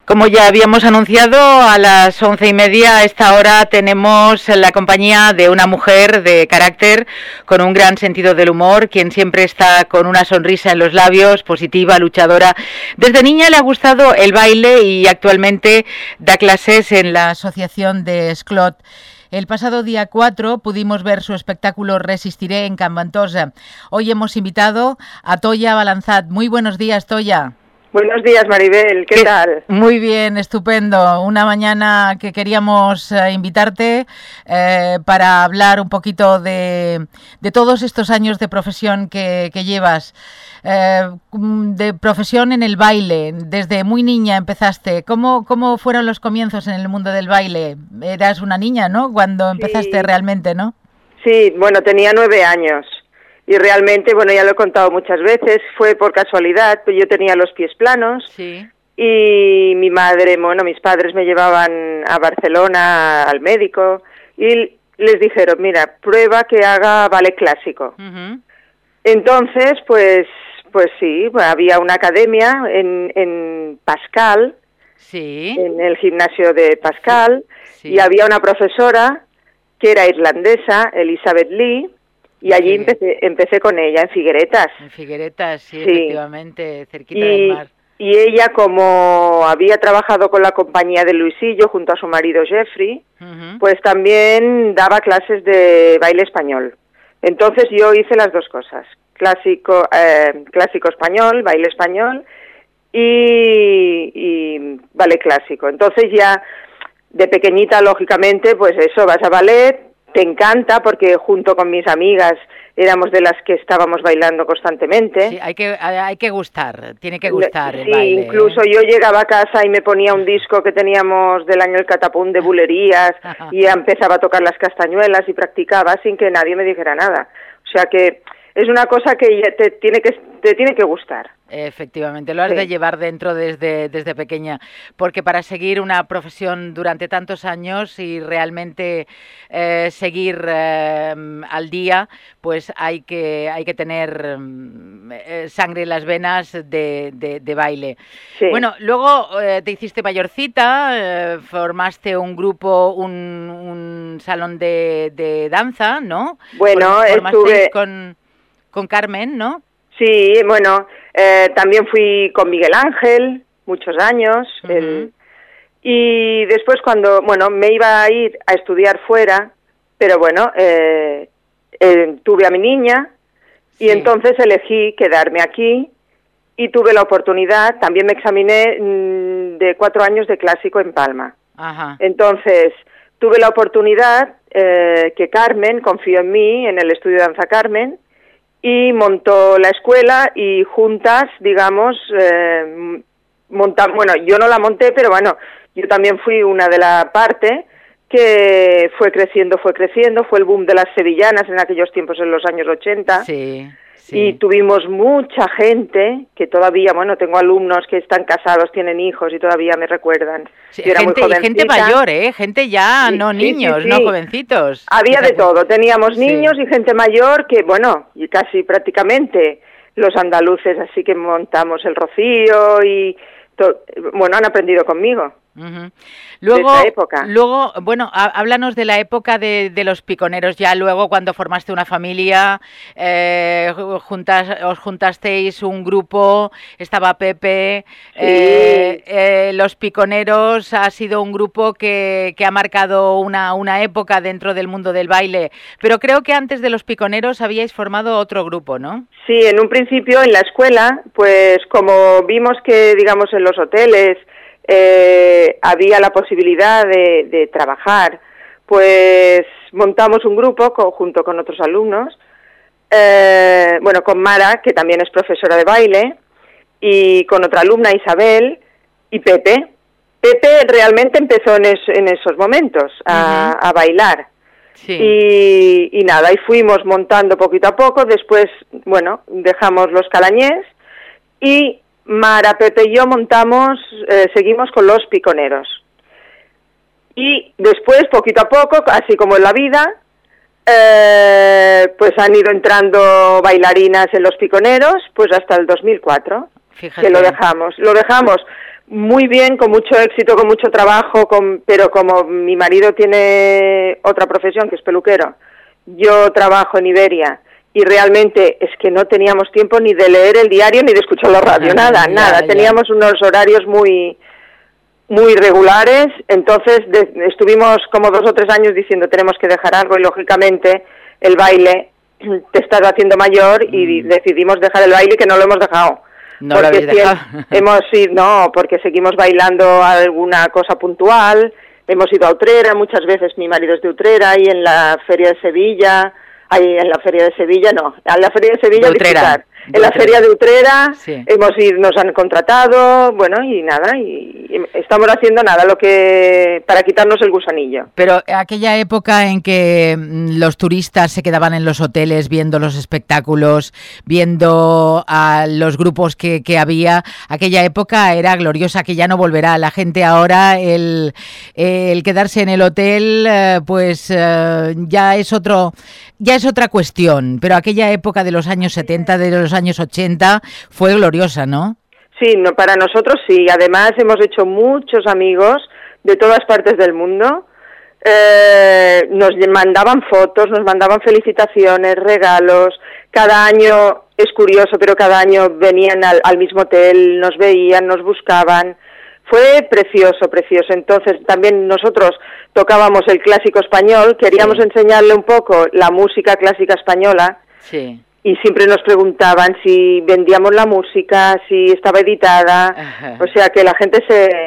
Como ya habíamos anunciado, a las 11:30 a esta hora tenemos la compañía de una mujer de carácter con un gran sentido del humor, quien siempre está con una sonrisa en los labios, positiva, luchadora. Desde niña le ha gustado el baile y actualmente da clases en la asociación de Esclot. El pasado día 4 pudimos ver su espectáculo Resistiré en Can Ventosa. Hoy hemos invitado a Toya Balanzat. Muy buenos días, Toya. Buenos días, Maribel, ¿qué tal? Muy bien, estupendo. Una mañana que queríamos invitarte para hablar un poquito de todos estos años de profesión que llevas. De profesión en el baile, desde muy niña empezaste. ¿Cómo fueron los comienzos en el mundo del baile? Eras una niña, ¿no? Cuando empezaste realmente, ¿no? Sí, bueno, tenía 9 años. Y realmente, bueno, ya lo he contado muchas veces, fue por casualidad, pues yo tenía los pies planos. Sí. Y mi madre, bueno, mis padres me llevaban a Barcelona al médico y les dijeron, mira, prueba que haga ballet clásico. Uh-huh. Entonces, pues sí, había una academia en Pascal, sí, en el gimnasio de Pascal, sí. Y había una profesora que era irlandesa, Elizabeth Lee, y allí empecé con ella, en Figueretas. En Figueretas, sí, efectivamente, cerquita del mar. Y ella, como había trabajado con la compañía de Luisillo junto a su marido Jeffrey, uh-huh, pues también daba clases de baile español. Entonces yo hice las dos cosas, clásico español, baile español y ballet clásico. Entonces ya de pequeñita, lógicamente, pues eso, vas a ballet, te encanta porque junto con mis amigas éramos de las que estábamos bailando constantemente. Sí, hay que gustar, tiene que gustar el baile. Sí, incluso yo llegaba a casa y me ponía un disco que teníamos del año El Catapún de bulerías y empezaba a tocar las castañuelas y practicaba sin que nadie me dijera nada. O sea que es una cosa que te tiene que gustar. Efectivamente, lo has de llevar dentro desde pequeña, porque para seguir una profesión durante tantos años y realmente seguir al día, pues hay que tener sangre en las venas de baile. Sí. Bueno, luego te hiciste mayorcita, formaste un grupo, un salón de danza, ¿no? Bueno, estuve con Carmen, ¿no? Sí, bueno, también fui con Miguel Ángel, muchos años, uh-huh, y después cuando, me iba a ir a estudiar fuera, pero bueno, tuve a mi niña, y entonces elegí quedarme aquí, y tuve la oportunidad, también me examiné de 4 años de clásico en Palma. Ajá. Entonces, tuve la oportunidad que Carmen confió en mí, en el estudio de danza Carmen, y montó la escuela y juntas, digamos, montamos, yo no la monté, pero bueno, yo también fui una de la parte que fue creciendo, fue el boom de las sevillanas en aquellos tiempos, en los años 80. Sí. Sí. Y tuvimos mucha gente que todavía, tengo alumnos que están casados, tienen hijos y todavía me recuerdan. Sí, yo era gente mayor, gente ya, no niños, no jovencitos. Había de todo, teníamos niños y gente mayor que, y casi prácticamente los andaluces, así que montamos el Rocío y, han aprendido conmigo. Uh-huh. Luego, háblanos de la época de los piconeros, ya luego cuando formaste una familia, os juntasteis un grupo, estaba Pepe, los piconeros ha sido un grupo que ha marcado una época dentro del mundo del baile, pero creo que antes de los piconeros habíais formado otro grupo, ¿no? Sí, en un principio en la escuela, pues como vimos que, digamos, en los hoteles había la posibilidad de trabajar, pues montamos un grupo junto con otros alumnos, con Mara, que también es profesora de baile, y con otra alumna, Isabel, y Pepe. Pepe realmente empezó en esos momentos a bailar. Sí. Y nada, y fuimos montando poquito a poco, después, dejamos los Calañés y Mara, Pepe y yo seguimos con los piconeros. Y después, poquito a poco, así como en la vida, pues han ido entrando bailarinas en los piconeros, pues hasta el 2004, Fíjate. que lo dejamos Muy bien, con mucho éxito, con mucho trabajo, pero como mi marido tiene otra profesión, que es peluquero, yo trabajo en Iberia y realmente es que no teníamos tiempo ni de leer el diario ni de escuchar la radio, nada. Teníamos unos horarios muy regulares, entonces estuvimos como 2 o 3 años diciendo tenemos que dejar algo y lógicamente el baile te estás haciendo mayor y decidimos dejar el baile, que no lo hemos dejado. No lo habéis dejado. No, porque seguimos bailando alguna cosa puntual, hemos ido a Utrera muchas veces, mi marido es de Utrera, y en la Feria de Sevilla, en la Feria de Sevilla disfrutar. En la Feria de Utrera sí. Nos han contratado, bueno, y nada, y estamos haciendo lo que para quitarnos el gusanillo. Pero aquella época en que los turistas se quedaban en los hoteles viendo los espectáculos, viendo a los grupos que había, aquella época era gloriosa, que ya no volverá. La gente ahora, el quedarse en el hotel, ya es otra cuestión, pero aquella época de los años 70, de los años 80, fue gloriosa, ¿no? Sí, para nosotros sí. Además, hemos hecho muchos amigos de todas partes del mundo. Nos mandaban fotos, nos mandaban felicitaciones, regalos. Cada año, es curioso, pero cada año venían al mismo hotel, nos veían, nos buscaban. Fue precioso, precioso. Entonces, también nosotros tocábamos el clásico español, queríamos enseñarle un poco la música clásica española. Sí. Y siempre nos preguntaban si vendíamos la música, si estaba editada. Ajá. O sea que la gente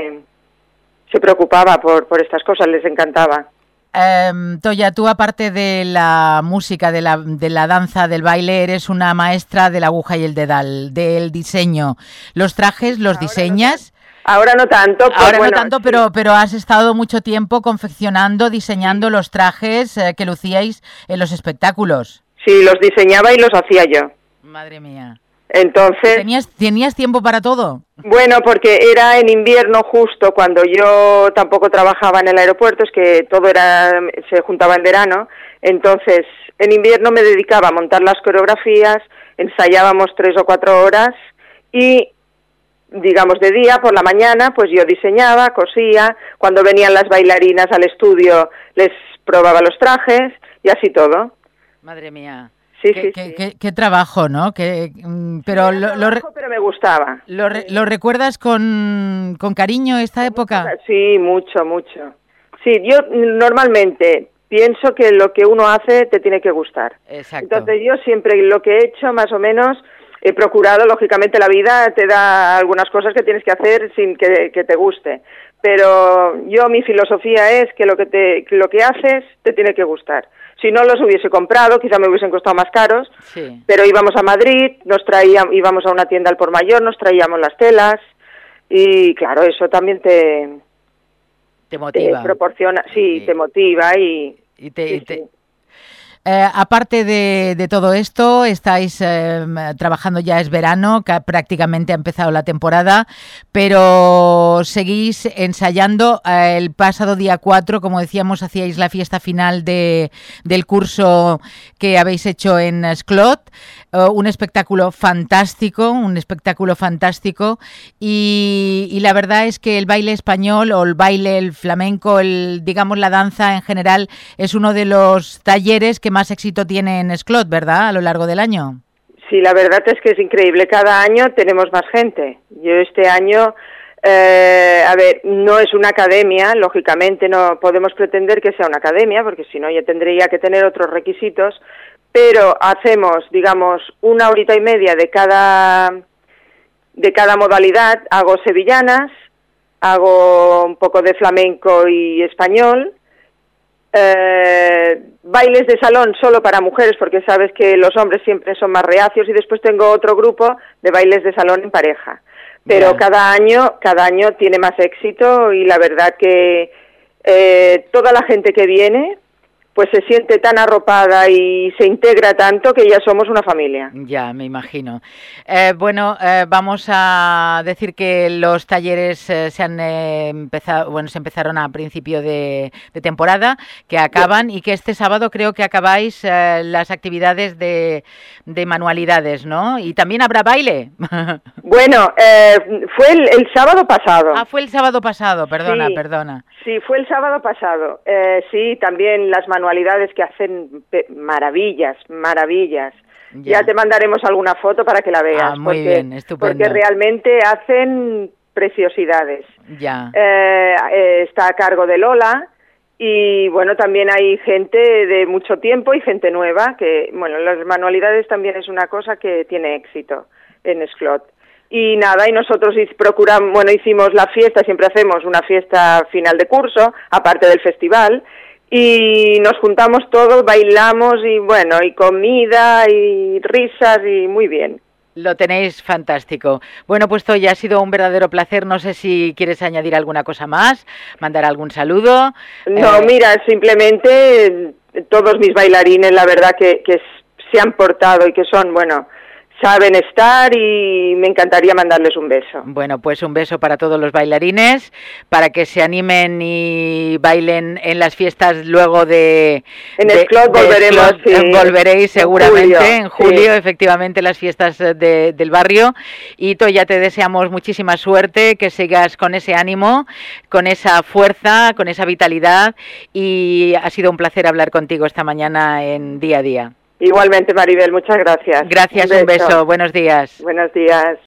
se preocupaba por estas cosas, les encantaba. Toya, tú aparte de la música, de la danza, del baile, eres una maestra de la aguja y el dedal, del diseño. ¿Los trajes los diseñas? Ahora no tanto. Sí. Pero has estado mucho tiempo confeccionando, diseñando los trajes que lucíais en los espectáculos. Sí, los diseñaba y los hacía yo. Madre mía. Entonces... ¿Tenías tiempo para todo? Bueno, porque era en invierno justo, cuando yo tampoco trabajaba en el aeropuerto, es que todo se juntaba en verano. Entonces, en invierno me dedicaba a montar las coreografías, ensayábamos 3 o 4 horas y, digamos, de día, por la mañana, pues yo diseñaba, cosía. Cuando venían las bailarinas al estudio, les probaba los trajes y así todo. Madre mía. Sí. Qué trabajo, ¿no? Pero pero me gustaba. ¿Lo recuerdas con cariño esta época? Sí, mucho. Sí, yo normalmente pienso que lo que uno hace te tiene que gustar. Exacto. Entonces yo siempre lo que he hecho, más o menos, he procurado, lógicamente la vida te da algunas cosas que tienes que hacer sin que te guste. Pero mi filosofía es que lo que haces te tiene que gustar. Si no los hubiese comprado, quizá me hubiesen costado más caros, sí. Pero íbamos a Madrid, íbamos a una tienda al por mayor, nos traíamos las telas y claro, eso también te motiva. Te proporciona, sí, te motiva y aparte de todo esto, estáis trabajando, ya es verano, que prácticamente ha empezado la temporada, pero seguís ensayando. El pasado día 4, como decíamos, hacíais la fiesta final del curso que habéis hecho en Esclot, un espectáculo fantástico y la verdad es que el baile español o el flamenco, digamos la danza en general, es uno de los talleres que más éxito tiene en Esclot, ¿verdad?, a lo largo del año. Sí, la verdad es que es increíble. Cada año tenemos más gente. Yo este año, no es una academia, lógicamente no podemos pretender que sea una academia, porque si no ya tendría que tener otros requisitos, pero hacemos, digamos, 1 horita y media de cada modalidad. Hago sevillanas, hago un poco de flamenco y español, bailes de salón solo para mujeres, porque sabes que los hombres siempre son más reacios, y después tengo otro grupo de bailes de salón en pareja. Pero cada año tiene más éxito y la verdad que toda la gente que viene pues se siente tan arropada y se integra tanto que ya somos una familia. Ya, me imagino. Vamos a decir que los talleres se empezaron a principio de temporada, que acaban y que este sábado creo que acabáis las actividades de manualidades, ¿no? Y también habrá baile. Bueno, fue el sábado pasado. Ah, fue el sábado pasado, perdona. Sí, fue el sábado pasado. Sí, también las manualidades que hacen maravillas. Ya te mandaremos alguna foto para que la veas. Muy bien, estupendo. Porque realmente hacen preciosidades. Ya. Está a cargo de Lola y bueno, también hay gente de mucho tiempo y gente nueva que, bueno, las manualidades también es una cosa que tiene éxito en Esclot. Y nada, y nosotros hicimos la fiesta, siempre hacemos una fiesta final de curso, aparte del festival, y nos juntamos todos, bailamos y bueno, y comida y risas y muy bien. Lo tenéis fantástico. Bueno, pues Toya, ha sido un verdadero placer. No sé si quieres añadir alguna cosa más, mandar algún saludo. No, mira, simplemente todos mis bailarines, la verdad que se han portado y que son, bueno, saben estar y me encantaría mandarles un beso. Bueno, pues un beso para todos los bailarines, para que se animen y bailen en las fiestas luego de... En Esclot volveremos, sí. Volveréis seguramente en julio, efectivamente, las fiestas del barrio. Y Toya, te deseamos muchísima suerte, que sigas con ese ánimo, con esa fuerza, con esa vitalidad. Y ha sido un placer hablar contigo esta mañana en Día a Día. Igualmente, Maribel, muchas gracias. Gracias, un beso. Buenos días. Buenos días.